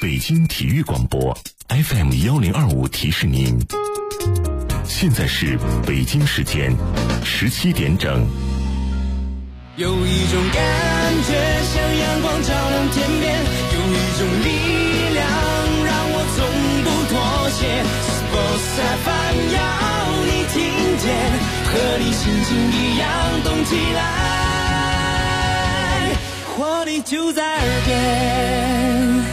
北京体育广播 FM1025提示您，现在是北京时间17点整。 有一种感觉像阳光照亮天边，有一种力量让我从不妥协。Sports FM 要你听见，和你心情一样动起来，活力就在耳边。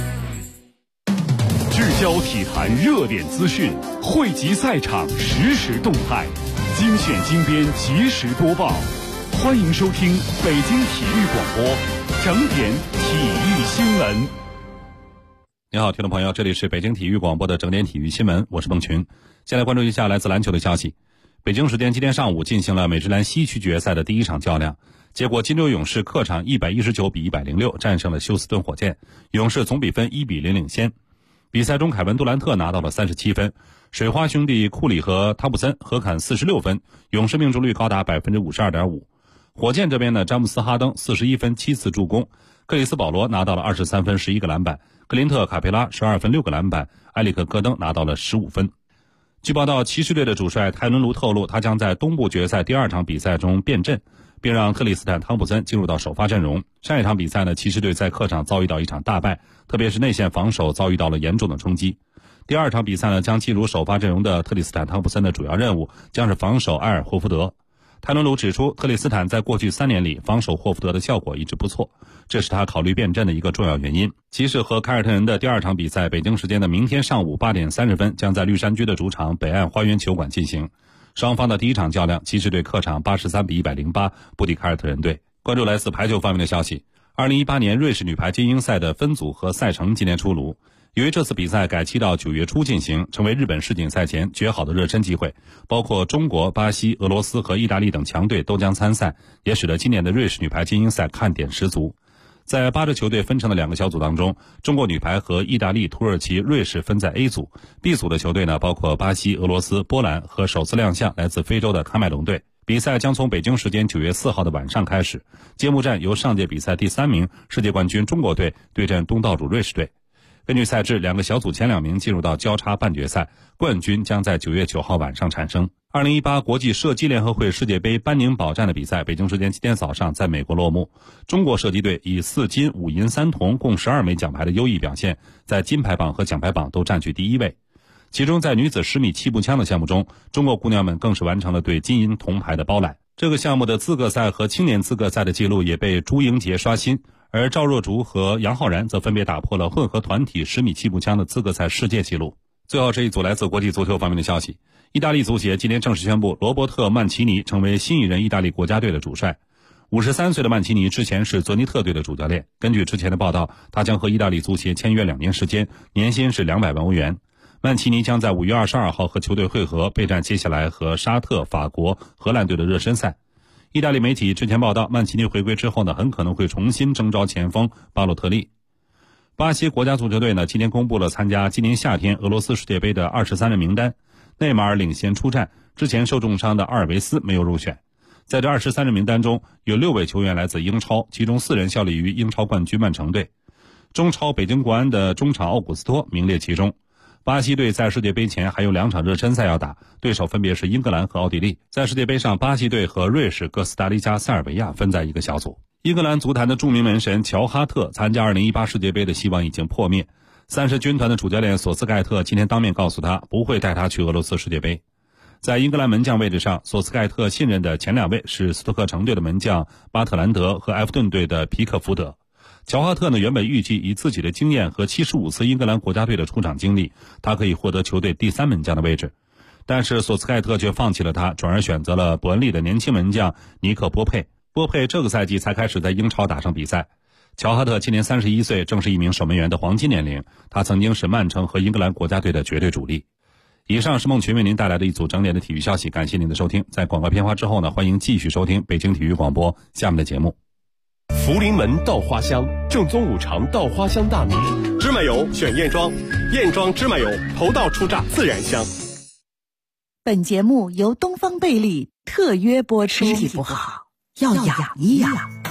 聚焦体坛热点资讯，汇集赛场实时动态，精选精编及时播报。欢迎收听北京体育广播整点体育新闻。 你好，听众朋友，这里是北京体育广播的整点体育新闻，我是孟群。先来关注一下来自篮球的消息。北京时间今天上午进行了美职篮西区决赛的第一场较量，结果金州勇士客场119比106战胜了休斯顿火箭，勇士总比分1比0领先。比赛中凯文杜兰特拿到了37分，水花兄弟库里和汤普森合砍46分，勇士命中率高达 52.5%。火箭这边呢，詹姆斯哈登41分7次助攻，克里斯保罗拿到了23分11个篮板，克林特卡佩拉12分6个篮板，埃里克戈登拿到了15分。据报道，骑士队的主帅泰伦卢透露，他将在东部决赛第二场比赛中变阵，并让特里斯坦汤普森进入到首发阵容。上一场比赛呢，骑士队在客场遭遇到一场大败，特别是内线防守遭遇到了严重的冲击。第二场比赛呢，将进入首发阵容的特里斯坦汤普森的主要任务将是防守埃尔霍福德。泰伦卢指出，特里斯坦在过去3年里防守霍福德的效果一直不错，这是他考虑变阵的一个重要原因。骑士和凯尔特人的第二场比赛，北京时间的明天上午8点30分将在绿衫军的主场北岸花园球馆进行。双方的第一场较量，骑士队客场83比108不敌凯尔特人队。关注来自排球方面的消息，2018年瑞士女排精英赛的分组和赛程今天出炉。由于这次比赛改期到9月初进行，成为日本世锦赛前绝好的热身机会，包括中国、巴西、俄罗斯和意大利等强队都将参赛，也使得今年的瑞士女排精英赛看点十足。在8支球队分成的2个小组当中，中国女排和意大利、土耳其、瑞士分在 A 组， B 组的球队呢包括巴西、俄罗斯、波兰和首次亮相来自非洲的喀麦隆队。比赛将从北京时间9月4号的晚上开始，揭幕战由上届比赛第3名世界冠军中国队对阵东道主瑞士队。根据赛制，2个小组前2名进入到交叉半决赛，冠军将在9月9号晚上产生。2018国际射击联合会世界杯班宁堡站的比赛，北京时间今天早上在美国落幕。中国射击队以4金5银3铜共12枚奖牌的优异表现，在金牌榜和奖牌榜都占据第1位。其中在女子10米气步枪的项目中，中国姑娘们更是完成了对金银铜牌的包揽。这个项目的资格赛和青年资格赛的记录也被朱英杰刷新，而赵若竹和杨浩然则分别打破了混合团体10米气步枪的资格赛世界纪录。最后这一组来自国际足球方面的消息，意大利足协今天正式宣布罗伯特·曼奇尼成为新一任意大利国家队的主帅。53岁的曼奇尼之前是泽尼特队的主教练，根据之前的报道，他将和意大利足协签约2年时间，年薪是200万欧元。曼奇尼将在5月22号和球队会合，备战接下来和沙特、法国、荷兰队的热身赛。意大利媒体之前报道，曼奇尼回归之后呢，很可能会重新征召前锋巴洛特利。巴西国家足球队呢，今天公布了参加今年夏天俄罗斯世界杯的23人名单，内马尔领衔出战，之前受重伤的阿尔维斯没有入选。在这23人名单中，有6位球员来自英超，其中4人效力于英超冠军曼城队。中超北京国安的中场奥古斯托名列其中。巴西队在世界杯前还有2场热身赛要打，对手分别是英格兰和奥地利。在世界杯上，巴西队和瑞士、哥斯达黎加、塞尔维亚分在一个小组。英格兰足坛的著名门神乔哈特参加2018世界杯的希望已经破灭。30军团的主教练索斯盖特今天当面告诉他，不会带他去俄罗斯世界杯。在英格兰门将位置上，索斯盖特信任的前2位是斯托克城队的门将巴特兰德和埃弗顿队的皮克福德。乔哈特呢，原本预计以自己的经验和75次英格兰国家队的出场经历，他可以获得球队第3门将的位置。但是索斯盖特却放弃了他，转而选择了伯恩利的年轻门将尼克波佩。波佩这个赛季才开始在英超打上比赛。乔哈特今年31岁，正是一名守门员的黄金年龄，他曾经是曼城和英格兰国家队的绝对主力。以上是孟群为您带来的一组整点的体育消息，感谢您的收听。在广告片花之后呢，欢迎继续收听北京体育广播下面的节目。 福临门稻花香，正宗五常稻花香大米，芝麻油选燕庄，燕庄芝麻油头道出榨，自然香。 本节目由东方贝利特约播出。身体不好要养一养。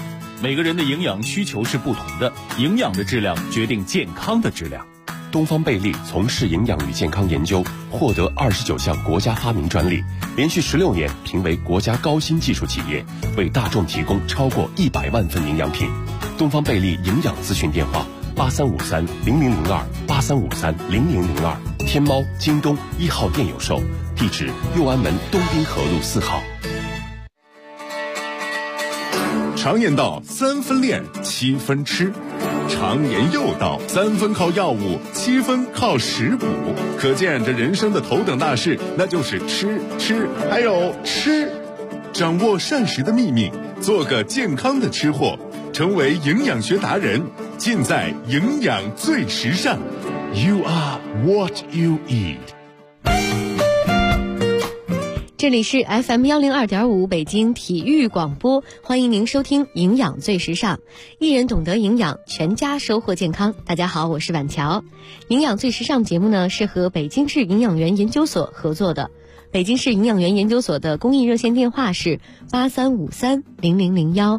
每个人的营养需求是不同的，营养的质量决定健康的质量。 东方贝利从事营养与健康研究，获得29项国家发明专利，连续16年评为国家高新技术企业，为大众提供超过100万份营养品。东方贝利营养咨询电话83530002，83530002，天猫、京东1号店有售，地址右安门东滨河路4号。 常言道3分练7分吃，常言又道3分靠药物7分靠食补，可见这人生的头等大事那就是吃还有吃。掌握膳食的秘密，做个健康的吃货，成为营养学达人，尽在营养最时尚。 You are what you eat。 这里是 FM102.5 北京体育广播，欢迎您收听营养最时尚，一人懂得营养，全家收获健康。大家好，我是婉乔。营养最时尚节目呢是和北京市营养员研究所合作的，北京市营养员研究所的公益热线电话是83530001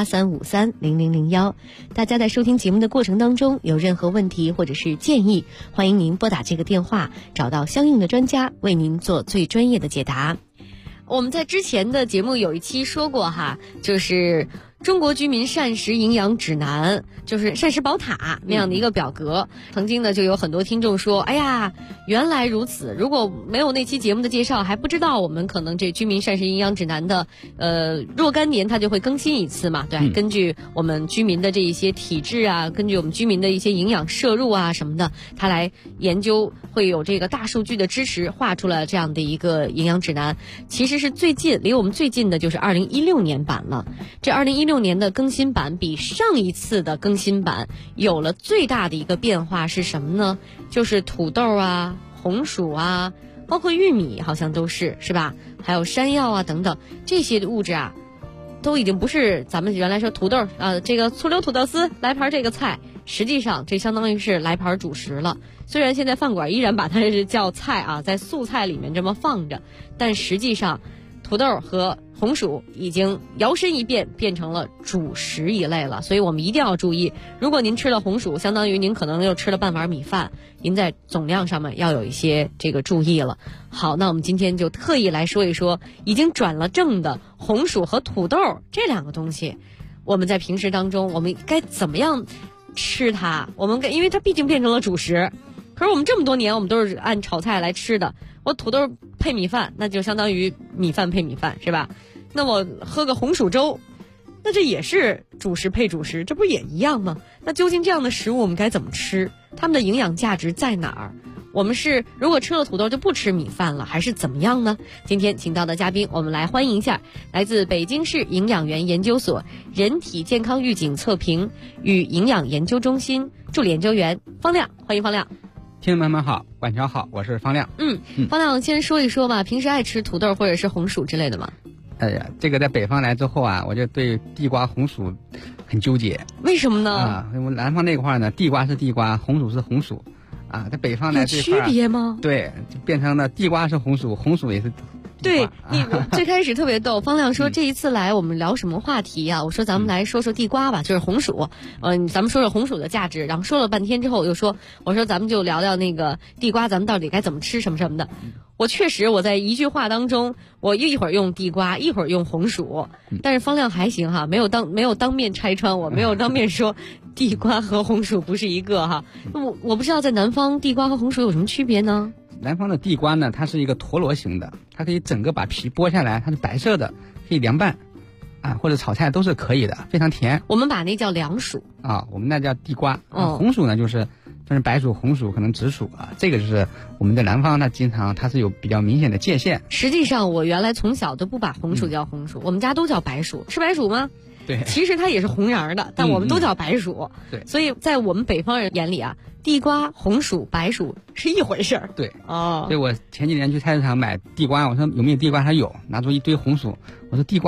83530001。大家在收听节目的过程当中有任何问题或者是建议，欢迎您拨打这个电话，找到相应的专家为您做最专业的解答。我们在之前的节目有一期说过哈，就是中国居民膳食营养指南，就是膳食宝塔那样的一个表格。曾经呢就有很多听众说，哎呀，原来如此，如果没有那期节目的介绍，还不知道我们可能这居民膳食营养指南的若干年它就会更新一次嘛，对，根据我们居民的这一些体质啊，根据我们居民的一些营养摄入啊什么的，它来研究，会有这个大数据的支持，画出了这样的一个营养指南。其实是最近离我们最近的就是2016年版了。这2016年的更新版比上一次的更新版有了最大的一个变化是什么呢？就是土豆啊、红薯啊，包括玉米好像都是吧？还有山药啊等等这些物质啊，都已经不是咱们原来说土豆这个醋溜土豆丝来盘这个菜，实际上这相当于是来盘主食了。虽然现在饭馆依然把它是叫菜啊，在素菜里面这么放着，但实际上土豆和红薯已经摇身一变，变成了主食一类了。所以我们一定要注意，如果您吃了红薯，相当于您可能又吃了半碗米饭，您在总量上面要有一些这个注意了。好，那我们今天就特意来说一说已经转了正的红薯和土豆这两个东西，我们在平时当中我们该怎么样吃它？因为它毕竟变成了主食，可是我们这么多年我们都是按炒菜来吃的，我土豆配米饭，那就相当于米饭配米饭，是吧？那我喝个红薯粥，那这也是主食配主食，这不也一样吗？那究竟这样的食物我们该怎么吃？它们的营养价值在哪儿？我们是如果吃了土豆就不吃米饭了，还是怎么样呢？今天请到的嘉宾，我们来欢迎一下来自北京市营养员研究所人体健康预警测评与营养研究中心助理研究员方亮，欢迎方亮。 听众们好，晚上好，我是方亮。 方亮先说一说吧，平时爱吃土豆或者是红薯之类的吗？ 哎呀，这个在北方来之后啊，我就对地瓜、红薯很纠结。 为什么呢？ 因为南方那块呢，地瓜是地瓜，红薯是红薯，在北方来这块有区别吗？ 对，就变成了地瓜是红薯，红薯也是。 对，你最开始特别逗，方亮说这一次来我们聊什么话题啊？我说咱们来说说地瓜吧，就是红薯。咱们说说红薯的价值，然后说了半天之后，又说我说咱们就聊聊那个地瓜，咱们到底该怎么吃什么什么的。我确实我在一句话当中，我一会儿用地瓜，一会儿用红薯，但是方亮还行哈，没有当面拆穿我，没有当面说地瓜和红薯不是一个哈。我不知道在南方地瓜和红薯有什么区别呢？ 南方的地瓜呢，它是一个陀螺形的，它可以整个把皮剥下来，它是白色的，可以凉拌或者炒菜都是可以的，非常甜。 我们把那叫凉薯我们那叫地瓜。红薯呢就是白薯、红薯可能紫薯这个就是我们在南方它是有比较明显的界限。 实际上我原来从小都不把红薯叫红薯，我们家都叫白薯。吃白薯吗？ 对， 其实它也是红瓤的，但我们都叫白薯。 对， 所以在我们北方人眼里啊，地瓜、红薯、白薯是一回事儿。 对，所以我前几年去菜市场买地瓜，我说有没有地瓜，他有，拿出一堆红薯，我说地瓜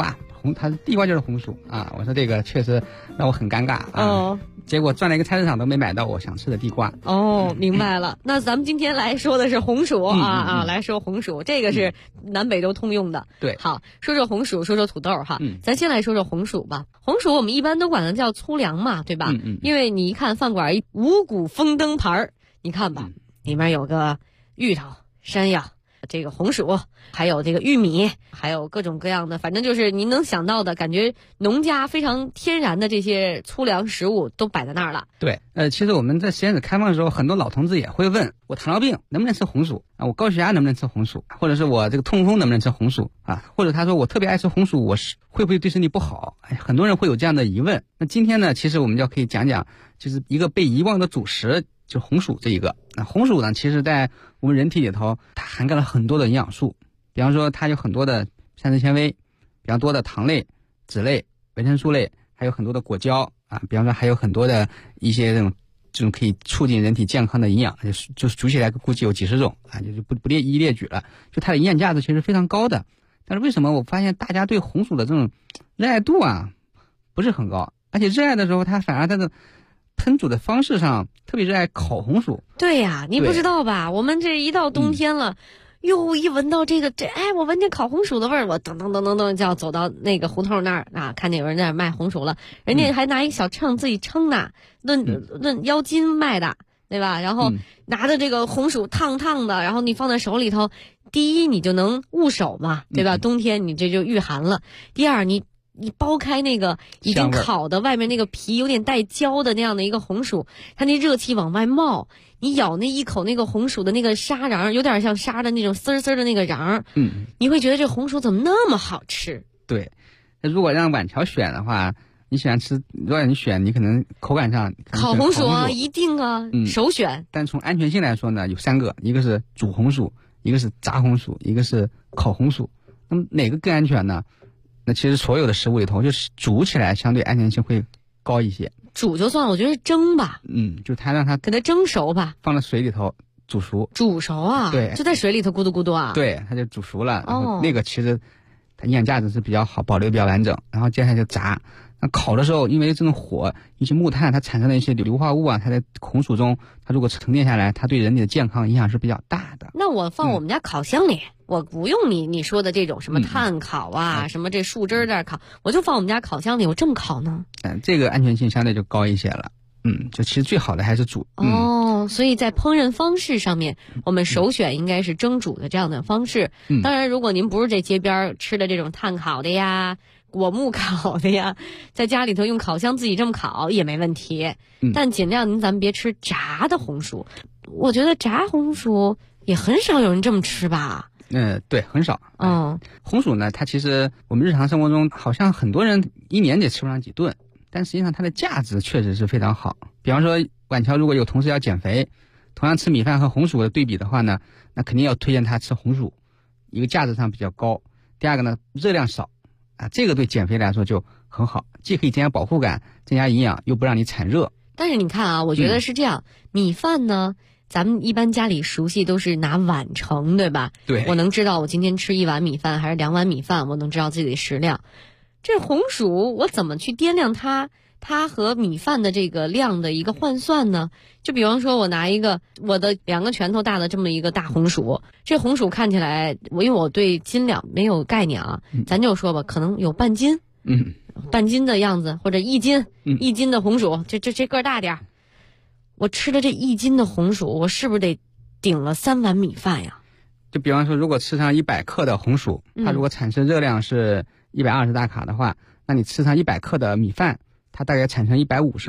它地瓜就是红薯啊。我说这个确实让我很尴尬啊。结果转了一个菜市场都没买到我想吃的地瓜。 明白了。那咱们今天来说的是红薯来说红薯，这个是南北都通用的。 对， 好，说说红薯，说说土豆哈。咱先来说说红薯吧。红薯我们一般都管它叫粗粮嘛，对吧？因为你一看饭馆五谷丰登盘儿，你看吧，里面有个芋头、山药。这个红薯，还有这个玉米，还有各种各样的，反正就是您能想到的，感觉农家非常天然的这些粗粮食物都摆在那儿了。 对，其实我们在实验室开放的时候，很多老同志也会问我糖尿病能不能吃红薯啊，我高血压能不能吃红薯，或者是我这个痛风能不能吃红薯啊，或者他说我特别爱吃红薯，我是会不会对身体不好？很多人会有这样的疑问。那今天呢，其实我们就可以讲讲，就是一个被遗忘的主食。就是红薯这一个，那红薯呢，其实在我们人体里头，它涵盖了很多的营养素，比方说它有很多的膳食纤维，比方多的糖类、脂类、维生素类，还有很多的果胶啊，比方说还有很多的一些这种可以促进人体健康的营养，就是数起来估计有几十种啊，就不列举了。就它的营养价值其实非常高的，但是为什么我发现大家对红薯的这种热爱度啊不是很高，而且热爱的时候，它反而它的烹煮的方式上特别热爱烤红薯。 对呀，你不知道吧？我们这一到冬天了，一闻到我闻见烤红薯的味儿，我噔噔噔噔噔就要走到那个胡同那儿啊，看见有人在那儿卖红薯了，人家还拿一小秤自己称呢，论腰斤卖的，对吧？然后拿着这个红薯烫烫的，然后你放在手里头，第一你就能捂手嘛，对吧？冬天你这就御寒了。第二你剥开那个已经烤的外面那个皮有点带焦的那样的一个红薯，它那热气往外冒，你咬那一口那个红薯的那个沙瓤，有点像沙的那种丝丝的那个瓤，你会觉得这红薯怎么那么好吃？ 对，那如果让婉乔选的话，你喜欢吃，如果你选，你可能口感上烤红薯啊，一定啊，首选。 但从安全性来说呢，有3个，一个是煮红薯，一个是炸红薯，一个是烤红薯。那么哪个更安全呢？那其实所有的食物里头，就是煮起来相对安全性会高一些。 煮就算了，我觉得蒸吧。 就它让它给它蒸熟吧， 放在水里头煮熟。 煮熟啊？ 对， 就在水里头咕嘟咕嘟啊。 对，它就煮熟了。然后那个其实它营养价值是比较好，保留比较完整。然后接下来就炸。那烤的时候，因为这种火一些木炭，它产生的一些硫化物啊，它在红薯中，它如果沉淀下来，它对人体的健康影响是比较大的。 那我放我们家烤箱里，我不用你说的这种什么炭烤啊，什么这树枝在烤，我就放我们家烤箱里，我这么烤呢。 这个安全性相对就高一些了。就其实最好的还是煮。 所以在烹饪方式上面，我们首选应该是蒸煮的这样的方式。当然，如果您不是这街边吃的这种炭烤的呀、果木烤的呀，在家里头用烤箱自己这么烤也没问题。但尽量咱们别吃炸的红薯，我觉得炸红薯也很少有人这么吃吧。 对，很少。红薯呢，它其实我们日常生活中好像很多人一年得吃不上几顿，但实际上它的价值确实是非常好。比方说婉乔如果有同事要减肥，同样吃米饭和红薯的对比的话呢，那肯定要推荐他吃红薯，一个价值上比较高，第二个呢热量少啊，这个对减肥来说就很好，既可以增加饱腹感，增加营养，又不让你产热。 但是你看啊，我觉得是这样，米饭呢咱们一般家里熟悉都是拿碗盛，对吧？ 对， 我能知道我今天吃1碗米饭还是2碗米饭，我能知道自己的食量。这红薯我怎么去掂量它和米饭的这个量的一个换算呢？就比方说我拿一个我的2个拳头大的这么一个大红薯，这红薯看起来因为我对斤两没有概念啊，咱就说吧，可能有半斤，半斤的样子，或者1斤，1斤的红薯，这个大点儿。我吃的这1斤的红薯，我是不是得顶了3碗米饭呀？ 就比方说，如果吃上100克的红薯，它如果产生热量是120大卡的话，那你吃上100克的米饭，它大概产生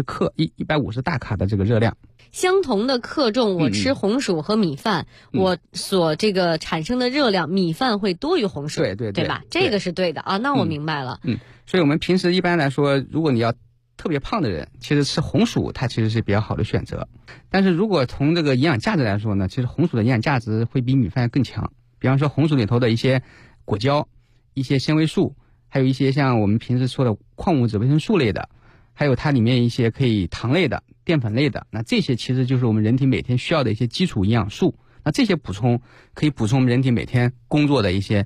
150大卡的这个热量。 相同的克重，我吃红薯和米饭，我所这个产生的热量，米饭会多于红薯，对吧？这个是对的啊，那我明白了。 所以我们平时一般来说，如果你要特别胖的人，其实吃红薯它其实是比较好的选择。但是如果从这个营养价值来说呢，其实红薯的营养价值会比米饭更强。比方说红薯里头的一些果胶、一些纤维素，还有一些像我们平时说的矿物质、维生素类的，还有它里面一些可以糖类的、淀粉类的，那这些其实就是我们人体每天需要的一些基础营养素。那这些补充可以补充我们人体每天工作的一些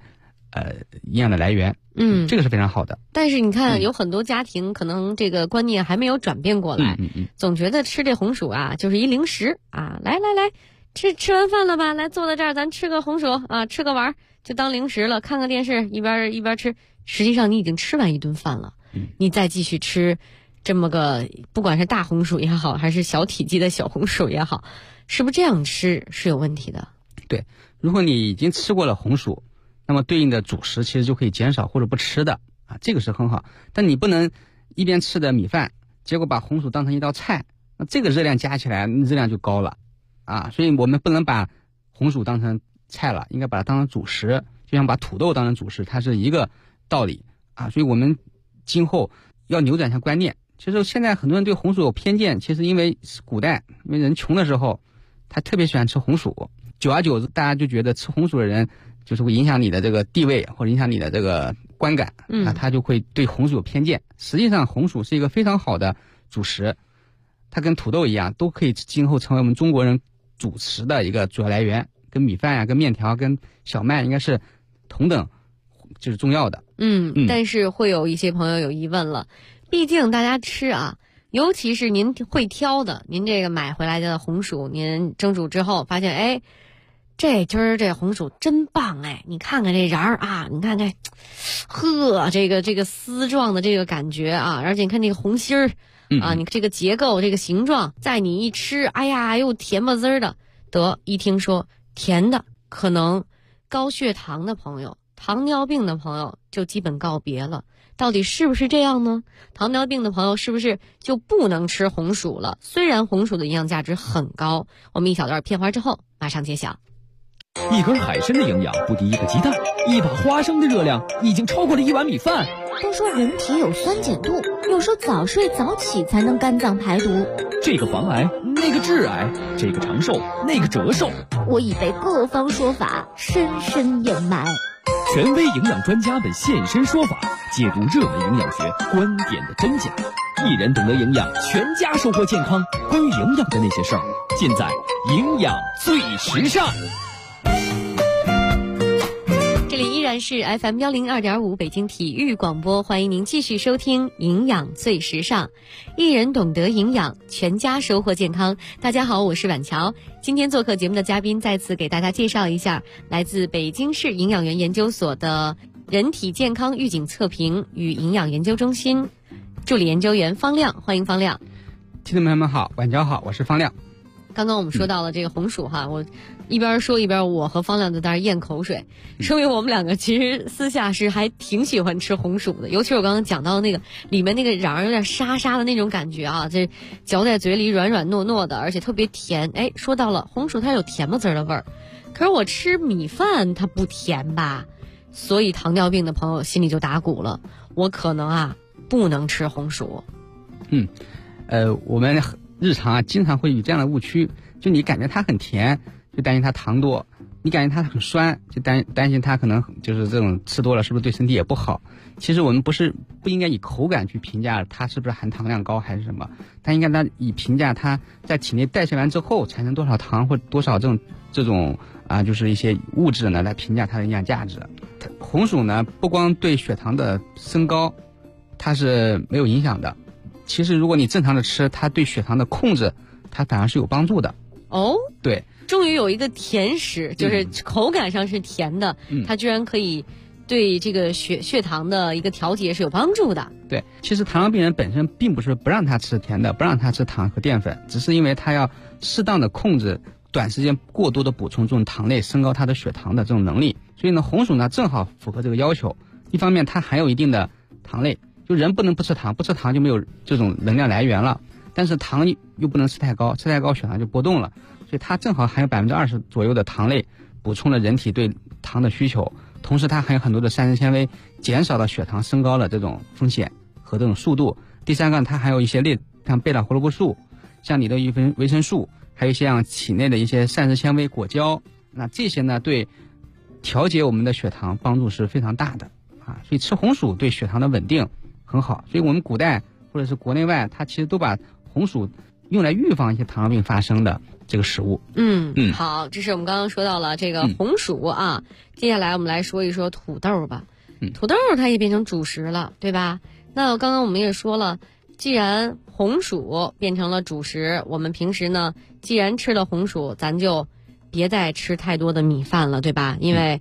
营养的来源。这个是非常好的。 但是你看，有很多家庭可能这个观念还没有转变过来，总觉得吃这红薯啊就是一零食啊，来，吃完饭了吧，来坐在这儿，咱吃个红薯啊，吃个丸就当零食了，看个电视一边吃，实际上你已经吃完一顿饭了，你再继续吃这么个，不管是大红薯也好，还是小体积的小红薯也好，是不是这样吃是有问题的？ 对，如果你已经吃过了红薯，那么对应的主食其实就可以减少或者不吃的啊，这个是很好。但你不能一边吃的米饭，结果把红薯当成一道菜，那这个热量加起来热量就高了啊。所以我们不能把红薯当成菜了，应该把它当成主食，就像把土豆当成主食，它是一个道理啊。所以我们今后要扭转一下观念。其实现在很多人对红薯有偏见，其实因为古代因为人穷的时候，他特别喜欢吃红薯，久而久之大家就觉得吃红薯的人就是会影响你的这个地位或者影响你的这个观感，那他就会对红薯有偏见。实际上红薯是一个非常好的主食，它跟土豆一样，都可以今后成为我们中国人主食的一个主要来源，跟米饭跟面条跟小麦应该是同等就是重要的。 但是会有一些朋友有疑问了，毕竟大家吃啊，尤其是您会挑的，您这个买回来的红薯，您蒸煮之后发现，这今儿这红薯真棒你看看这瓤啊，你看看，呵，这个丝状的这个感觉啊，而且你看这个红心儿啊，你这个结构这个形状，在你一吃，哎呀，又甜不滋儿的，一听说甜的，可能高血糖的朋友、糖尿病的朋友就基本告别了。到底是不是这样呢？糖尿病的朋友是不是就不能吃红薯了？虽然红薯的营养价值很高，我们一小段片花之后马上揭晓。 一根海参的营养不敌一个鸡蛋，一把花生的热量已经超过了一碗米饭。 都说人体有酸碱度，又说早睡早起才能肝脏排毒， 这个防癌，那个致癌，这个长寿，那个折寿， 我已被各方说法深深掩埋。 权威营养专家们现身说法，解读热门营养学观点的真假。一人懂得营养，全家收获健康。关于营养的那些事儿，尽在营养最时尚。 这里依然是 FM 102.5北京体育广播，欢迎您继续收听营养最时尚，一人懂得营养，全家收获健康。大家好，我是婉乔。今天做客节目的嘉宾再次给大家介绍一下，来自北京市营养园研究所的人体健康预警测评与营养研究中心助理研究员方亮，欢迎方亮。 听众朋友们好，晚上好，我是方亮。 刚刚我们说到了这个红薯哈，我一边说一边我和方亮在那儿咽口水，说明我们两个其实私下是还挺喜欢吃红薯的，尤其是我刚刚讲到那个里面那个瓤有点沙沙的那种感觉啊，这嚼在嘴里软软糯糯的，而且特别甜。说到了红薯它有甜不滋的味儿，可是我吃米饭它不甜吧，所以糖尿病的朋友心里就打鼓了，我可能不能吃红薯。 我们日常经常会有这样的误区，就你感觉它很甜，就担心它糖多；你感觉它很酸，就担心它可能就是这种吃多了是不是对身体也不好。其实我们不应该以口感去评价它是不是含糖量高还是什么，但应该以评价它在体内代谢完之后产生多少糖或多少这种就是一些物质呢来评价它的营养价值。红薯呢不光对血糖的升高它是没有影响的，其实如果你正常的吃，它对血糖的控制它反而是有帮助的。对， 终于有一个甜食，就是口感上是甜的，它居然可以对这个血糖的一个调节是有帮助的。 对，其实糖尿病人本身并不是不让他吃甜的，不让他吃糖和淀粉，只是因为他要适当的控制短时间过多的补充这种糖类，升高他的血糖的这种能力。所以呢，红薯呢正好符合这个要求。一方面它含有一定的糖类，就人不能不吃糖，不吃糖就没有这种能量来源了。但是糖又不能吃太高，吃太高血糖就波动了，所以它正好含有20%左右的糖类，补充了人体对糖的需求。同时它含有很多的膳食纤维，减少了血糖升高的这种风险和这种速度。第三个，它还有一些像贝塔胡萝卜素，像你的维生素，还有一些像体内的一些膳食纤维、果胶，那这些呢对调节我们的血糖帮助是非常大的所以吃红薯对血糖的稳定很好。所以我们古代或者是国内外，它其实都把红薯用来预防一些糖尿病发生的这个食物。 好，这是我们刚刚说到了这个红薯啊，接下来我们来说一说土豆吧。土豆它也变成主食了，对吧？那刚刚我们也说了，既然红薯变成了主食，我们平时呢，既然吃了红薯，咱就别再吃太多的米饭了，对吧？因为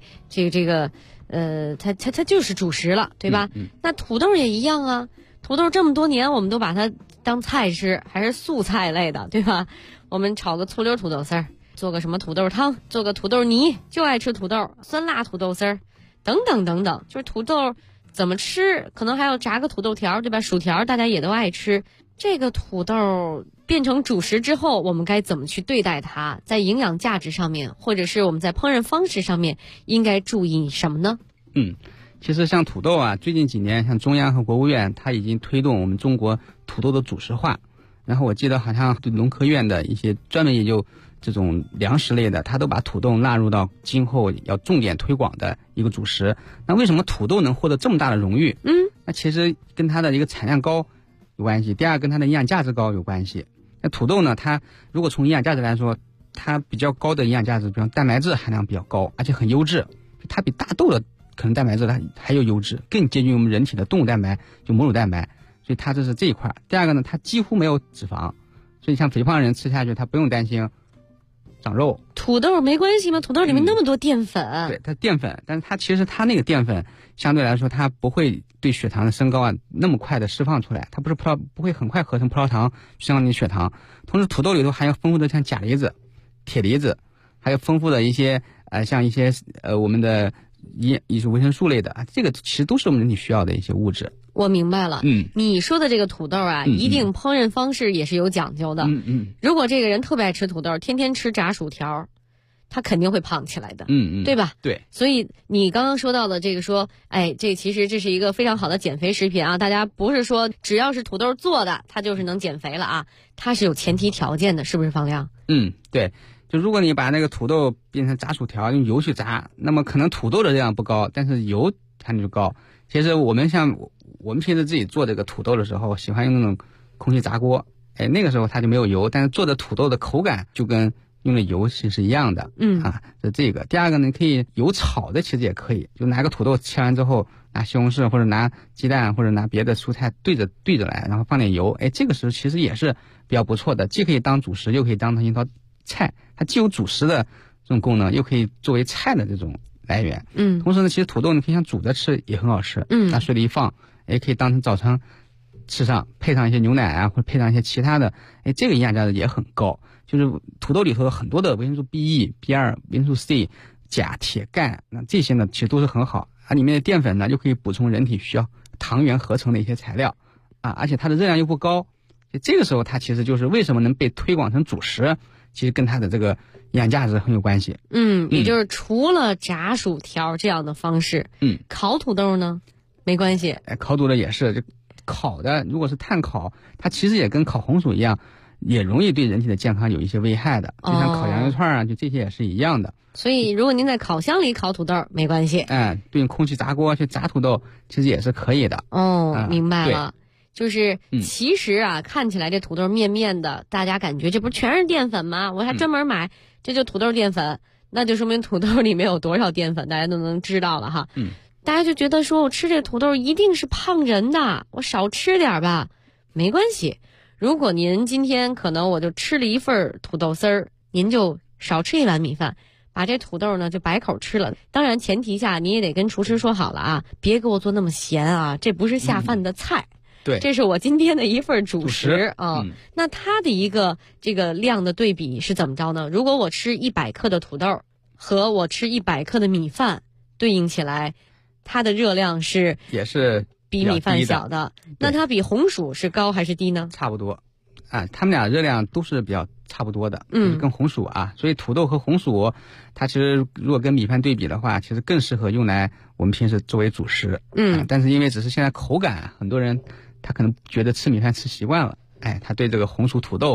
它就是主食了，对吧？那土豆也一样啊，土豆这么多年我们都把它当菜吃，还是素菜类的，对吧？我们炒个醋溜土豆丝儿，做个什么土豆汤，做个土豆泥，就爱吃土豆，酸辣土豆丝儿，等等等等，就是土豆怎么吃，可能还要炸个土豆条，对吧？薯条大家也都爱吃。这个土豆变成主食之后，我们该怎么去对待它？在营养价值上面，或者是我们在烹饪方式上面，应该注意什么呢？ 其实像土豆啊，最近几年像中央和国务院，它已经推动我们中国土豆的主食化。然后我记得好像对农科院的一些专门研究这种粮食类的，它都把土豆纳入到今后要重点推广的一个主食。那为什么土豆能获得这么大的荣誉？那其实跟它的一个产量高有关系，第二跟它的营养价值高有关系。那土豆呢，它如果从营养价值来说，它比较高的营养价值，比方蛋白质含量比较高，而且很优质，它比大豆的可能蛋白质它还有优质，更接近我们人体的动物蛋白，就母乳蛋白，所以它这是这一块。第二个呢，它几乎没有脂肪，所以像肥胖人吃下去，他不用担心长肉。 土豆没关系吗？土豆里面那么多淀粉。 对，它淀粉，但是它其实它那个淀粉相对来说，它不会对血糖的升高啊那么快的释放出来，它不会很快合成葡萄糖升高你的血糖。同时，土豆里头含有丰富的像钾离子、铁离子，还有丰富的一些像一些我们的一些维生素类的啊，这个其实都是我们人体需要的一些物质。 我明白了，你说的这个土豆啊，一定烹饪方式也是有讲究的。如果这个人特别爱吃土豆，天天吃炸薯条，他肯定会胖起来的，对吧？ 对。 所以你刚刚说到的这个说，其实这是一个非常好的减肥食品啊，大家不是说只要是土豆做的，它就是能减肥了啊，它是有前提条件的，是不是方亮？ 对。就如果你把那个土豆变成炸薯条，用油去炸，那么可能土豆的热量不高，但是油含量就高。其实我们平时自己做这个土豆的时候，喜欢用那种空气炸锅，那个时候它就没有油，但是做的土豆的口感就跟用的油其实是一样的。是这个。第二个呢，可以油炒的，其实也可以，就拿个土豆切完之后，拿西红柿或者拿鸡蛋或者拿别的蔬菜对着来，然后放点油，这个时候其实也是比较不错的，既可以当主食，又可以当成一道菜，它既有主食的这种功能，又可以作为菜的这种来源。同时呢，其实土豆你可以像煮着吃也很好吃，拿水里一放，可以当成早餐吃上，配上一些牛奶啊，或者配上一些其他的，这个营养价值也很高。就是土豆里头有很多的维生素 B1、B2、维生素 C、钾、铁、钙，那这些呢其实都是很好。里面的淀粉呢又可以补充人体需要糖原合成的一些材料而且它的热量又不高，这个时候它其实就是为什么能被推广成主食，其实跟它的这个营养价值很有关系。 也就是除了炸薯条这样的方式，烤土豆呢没关系。 烤土豆也是，就烤的如果是炭烤，它其实也跟烤红薯一样，也容易对人体的健康有一些危害的，就像烤羊肉串啊，就这些也是一样的。 所以如果您在烤箱里烤土豆没关系， 对空气炸锅去炸土豆其实也是可以的。 明白了。就是其实啊，看起来这土豆面面的，大家感觉这不全是淀粉吗？我还专门买，这就土豆淀粉，那就说明土豆里面有多少淀粉，大家都能知道了哈。大家就觉得说我吃这土豆一定是胖人的，我少吃点吧，没关系。如果您今天可能我就吃了一份土豆丝儿，您就少吃一碗米饭，把这土豆呢就白口吃了。当然前提下你也得跟厨师说好了啊，别给我做那么咸啊，这不是下饭的菜。 对， 这是我今天的一份主食啊。那它的一个这个量的对比是怎么着呢？如果我吃100克的土豆和我吃100克的米饭对应起来，它的热量也是比米饭小的。那它比红薯是高还是低呢？ 差不多它们俩热量都是比较差不多的，就是跟红薯所以土豆和红薯它其实如果跟米饭对比的话，其实更适合用来我们平时作为主食。但是因为只是现在口感，很多人他可能觉得吃米饭吃习惯了，他对这个红薯土豆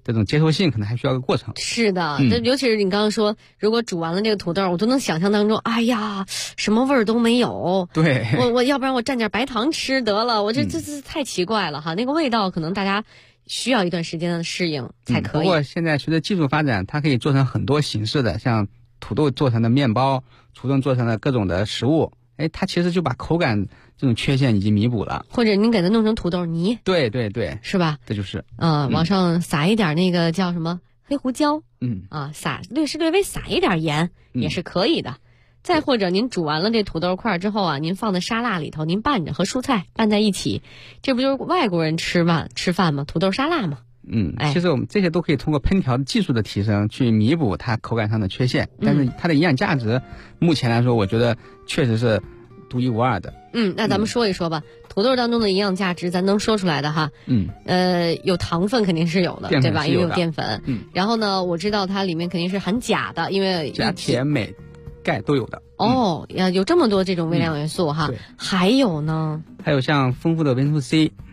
这种接受性可能还需要个过程。 是的，尤其是你刚刚说，如果煮完了这个土豆，我都能想象当中，哎呀，什么味儿都没有。 对， 我要不然我蘸点白糖吃得了，我这太奇怪了哈，那个味道可能大家需要一段时间的适应才可以。 不过现在随着技术发展，它可以做成很多形式的，像土豆做成的面包，土豆做成的各种的食物。它其实就把口感这种缺陷已经弥补了， 或者您给它弄成土豆泥， 对对对， 是吧？ 这就是往上撒一点那个叫什么黑胡椒，略微撒一点盐也是可以的。再或者您煮完了这土豆块之后啊，您放在沙拉里头，您拌着和蔬菜拌在一起，这不就是外国人吃饭吗？土豆沙拉嘛。 其实我们这些都可以通过烹调技术的提升去弥补它口感上的缺陷，但是它的营养价值目前来说我觉得确实是独一无二的。 那咱们说一说吧，土豆当中的营养价值咱能说出来的哈。有糖分肯定是有的，对吧？因为有淀粉。然后呢，我知道它里面肯定是含钾的，因为钾、铁、镁、钙都有的。 有这么多这种微量元素哈。还有呢？ 还有像丰富的维生素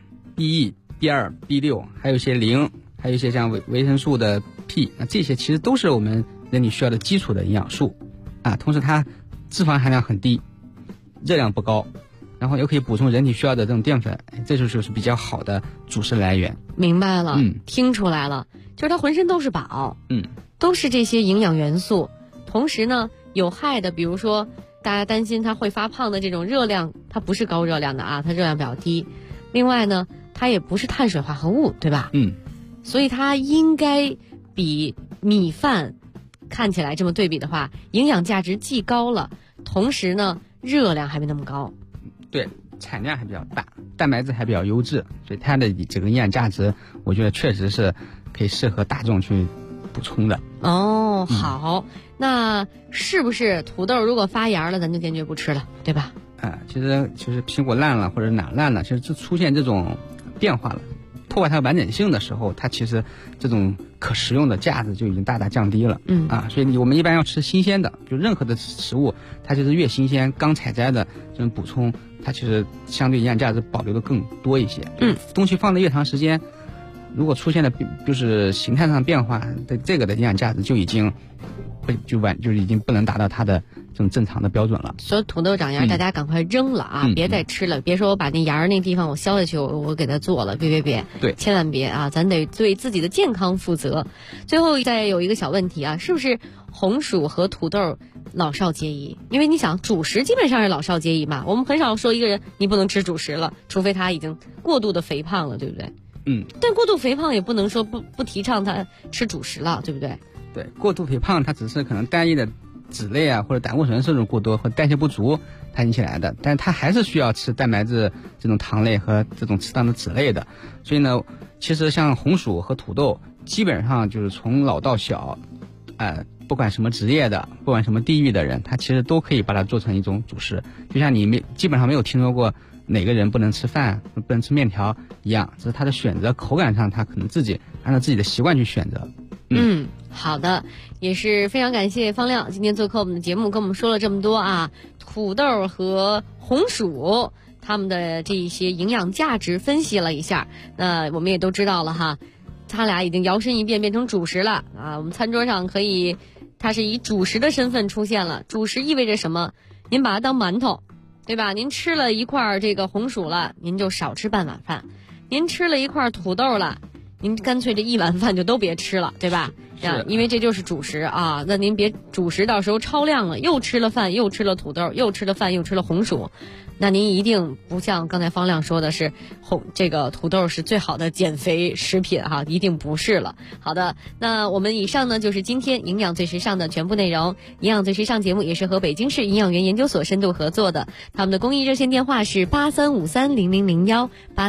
C、B1、B2、B6，还有一些磷，还有一些像维生素的 P， 那这些其实都是我们人体需要的基础的营养素啊。同时它脂肪含量很低，热量不高，然后又可以补充人体需要的这种淀粉，这就是比较好的主食来源。 明白了，听出来了，就是它浑身都是宝，都是这些营养元素。同时呢，有害的，比如说大家担心它会发胖的这种热量，它不是高热量的啊，它热量比较低。另外呢，它也不是碳水化合物，对吧？所以它应该比米饭看起来这么对比的话，营养价值既高了，同时呢热量还没那么高。 对，产量还比较大，蛋白质还比较优质，所以它的这个营养价值我觉得确实是可以适合大众去补充的。 好，那是不是土豆如果发芽了咱就坚决不吃了，对吧？ 其实苹果烂了或者哪烂了，其实就出现这种变化了，破坏它完整性的时候，它其实这种可食用的价值就已经大大降低了。所以我们一般要吃新鲜的，就任何的食物，它其实越新鲜，刚采摘的这种补充，它其实相对营养价值保留的更多一些。东西放的越长时间，如果出现了就是形态上变化，这个的营养价值就已经已经不能达到它的这种正常的标准了。 所以土豆长芽大家赶快扔了啊，别再吃了，别说我把那芽儿那地方我削下去，我给它做了，别， 对， 千万别啊，咱得对自己的健康负责。最后再有一个小问题啊，是不是红薯和土豆老少皆宜？因为你想主食基本上是老少皆宜嘛，我们很少说一个人你不能吃主食了，除非他已经过度的肥胖了，对不对？但过度肥胖也不能说不提倡他吃主食了，对不对？ 对，过度肥胖它只是可能单一的脂类啊或者胆固醇摄入过多和代谢不足它引起来的，但是它还是需要吃蛋白质这种糖类和这种适当的脂类的。所以呢，其实像红薯和土豆基本上就是从老到小，不管什么职业的，不管什么地域的人，他其实都可以把它做成一种主食，就像你基本上没有听说过哪个人不能吃饭不能吃面条一样，只是他的选择口感上他可能自己按照自己的习惯去选择。 好的，也是非常感谢方亮今天做客我们的节目，跟我们说了这么多啊，土豆和红薯它们的这一些营养价值分析了一下，那我们也都知道了哈，它俩已经摇身一变成主食了啊，我们餐桌上可以它是以主食的身份出现了。主食意味着什么？您把它当馒头，对吧？您吃了一块这个红薯了，您就少吃半碗饭；您吃了一块土豆了，您干脆这一碗饭就都别吃了，对吧？因为这就是主食啊。那您别主食到时候超量了，又吃了饭，又吃了土豆，又吃了饭，又吃了红薯，那您一定不像刚才方亮说的是这个土豆是最好的减肥食品哈，一定不是了。好的，那我们以上呢就是今天营养最时尚的全部内容。营养最时尚节目也是和北京市营养员研究所深度合作的，他们的公益热线电话是83530001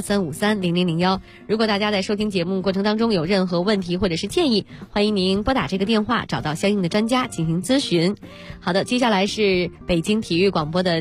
83530001。如果大家在收听节目过程当中有任何问题或者是建议，欢迎您拨打这个电话，找到相应的专家进行咨询。好的，接下来是北京体育广播的